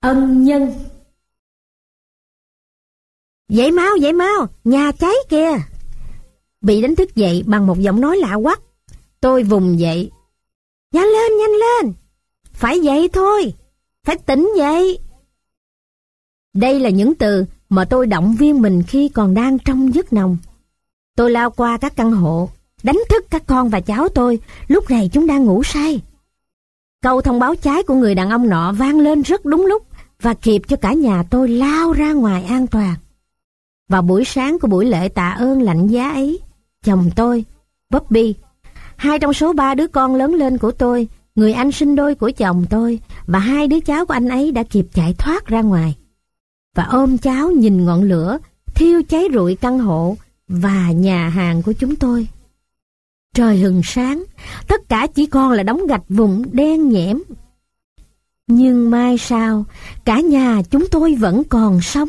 Ân nhân. Dậy mau, nhà cháy kìa. Bị đánh thức dậy bằng một giọng nói lạ quắc. Tôi vùng dậy. Nhanh lên. Phải dậy thôi, phải tỉnh dậy. Đây là những từ mà tôi động viên mình khi còn đang trong giấc nồng. Tôi lao qua các căn hộ, đánh thức các con và cháu tôi, lúc này chúng đang ngủ say. Câu thông báo cháy của người đàn ông nọ vang lên rất đúng lúc và kịp cho cả nhà tôi lao ra ngoài an toàn. Vào buổi sáng của buổi lễ tạ ơn lạnh giá ấy, chồng tôi, Bobby, 2 trong số 3 đứa con lớn lên của tôi, người anh sinh đôi của chồng tôi và 2 đứa cháu của anh ấy đã kịp chạy thoát ra ngoài và ôm cháu nhìn ngọn lửa thiêu cháy rụi căn hộ và nhà hàng của chúng tôi. Trời hừng sáng, tất cả chỉ còn là đống gạch vụn đen nhẽm. Nhưng mai sau, cả nhà chúng tôi vẫn còn sống.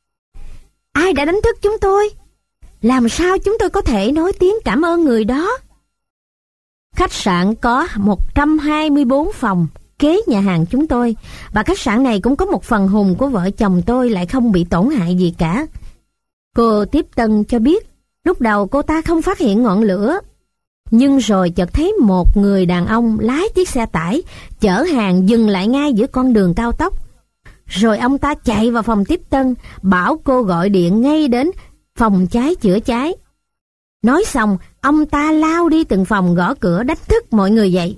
Ai đã đánh thức chúng tôi? Làm sao chúng tôi có thể nói tiếng cảm ơn người đó? Khách sạn có 124 phòng kế nhà hàng chúng tôi, và khách sạn này cũng có một phần hùng của vợ chồng tôi lại không bị tổn hại gì cả. Cô tiếp tân cho biết lúc đầu cô ta không phát hiện ngọn lửa, nhưng rồi chợt thấy một người đàn ông lái chiếc xe tải chở hàng dừng lại ngay giữa con đường cao tốc. Rồi ông ta chạy vào phòng tiếp tân, bảo cô gọi điện ngay đến phòng cháy chữa cháy. Nói xong, ông ta lao đi từng phòng gõ cửa đánh thức mọi người dậy.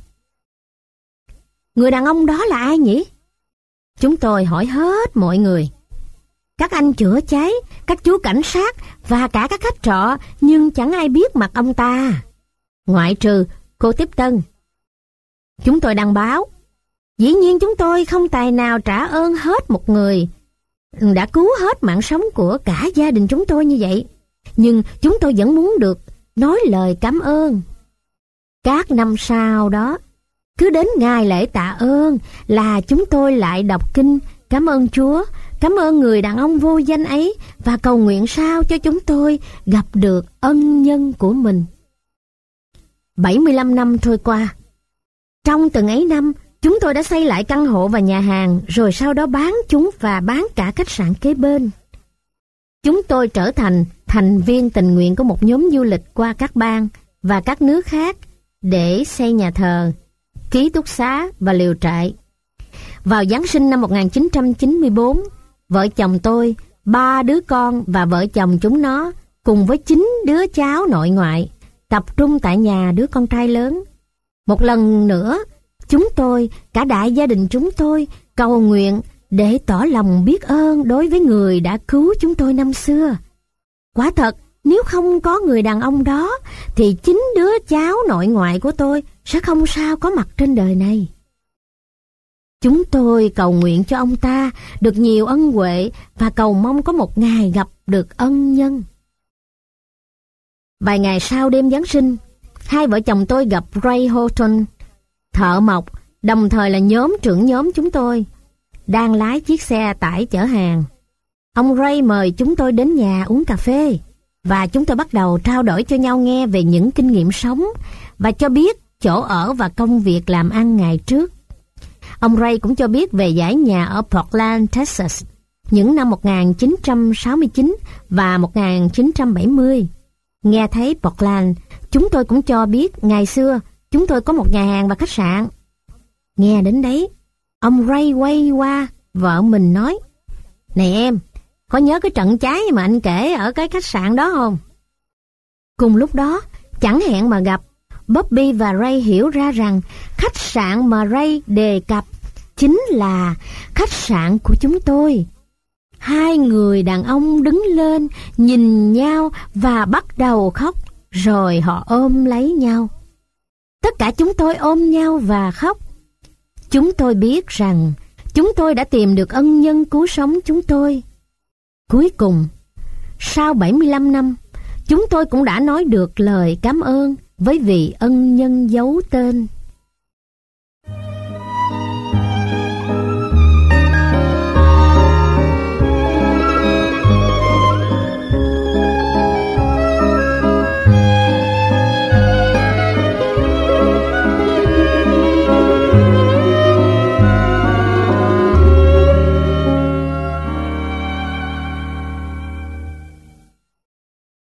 Người đàn ông đó là ai nhỉ? Chúng tôi hỏi hết mọi người. Các anh chữa cháy, các chú cảnh sát và cả các khách trọ, nhưng chẳng ai biết mặt ông ta, ngoại trừ cô tiếp tân. Chúng tôi đăng báo. Dĩ nhiên chúng tôi không tài nào trả ơn hết một người đã cứu hết mạng sống của cả gia đình chúng tôi như vậy. Nhưng chúng tôi vẫn muốn được nói lời cảm ơn. Các năm sau đó, cứ đến ngày lễ tạ ơn là chúng tôi lại đọc kinh cảm ơn Chúa, cảm ơn người đàn ông vô danh ấy và cầu nguyện sao cho chúng tôi gặp được ân nhân của mình. 75 năm trôi qua. Trong từng ấy năm, chúng tôi đã xây lại căn hộ và nhà hàng, rồi sau đó bán chúng và bán cả khách sạn kế bên. Chúng tôi trở thành thành viên tình nguyện của một nhóm du lịch qua các bang và các nước khác để xây nhà thờ, ký túc xá và lều trại. Vào Giáng sinh năm 1994, vợ chồng tôi, 3 đứa con và vợ chồng chúng nó cùng với 9 đứa cháu nội ngoại tập trung tại nhà đứa con trai lớn. Một lần nữa, chúng tôi, cả đại gia đình chúng tôi, cầu nguyện để tỏ lòng biết ơn đối với người đã cứu chúng tôi năm xưa. Quả thật, nếu không có người đàn ông đó, thì 9 đứa cháu nội ngoại của tôi sẽ không sao có mặt trên đời này. Chúng tôi cầu nguyện cho ông ta được nhiều ân huệ và cầu mong có một ngày gặp được ân nhân. Vài ngày sau đêm Giáng sinh, 2 vợ chồng tôi gặp Ray Horton, thợ mộc, đồng thời là trưởng nhóm chúng tôi, đang lái chiếc xe tải chở hàng. Ông Ray mời chúng tôi đến nhà uống cà phê, và chúng tôi bắt đầu trao đổi cho nhau nghe về những kinh nghiệm sống và cho biết chỗ ở và công việc làm ăn ngày trước. Ông Ray cũng cho biết về dãy nhà ở Portland, Texas, những năm 1969 và 1970. Nghe thấy Portland, chúng tôi cũng cho biết ngày xưa chúng tôi có một nhà hàng và khách sạn. Nghe đến đấy, ông Ray quay qua vợ mình nói: "Này em, có nhớ cái trận cháy mà anh kể ở cái khách sạn đó không?" Cùng lúc đó, chẳng hẹn mà gặp, Bobby và Ray hiểu ra rằng khách sạn mà Ray đề cập chính là khách sạn của chúng tôi. 2 người đàn ông đứng lên, nhìn nhau và bắt đầu khóc, rồi họ ôm lấy nhau. Tất cả chúng tôi ôm nhau và khóc. Chúng tôi biết rằng chúng tôi đã tìm được ân nhân cứu sống chúng tôi. Cuối cùng, sau 75 năm, chúng tôi cũng đã nói được lời cảm ơn với vị ân nhân giấu tên.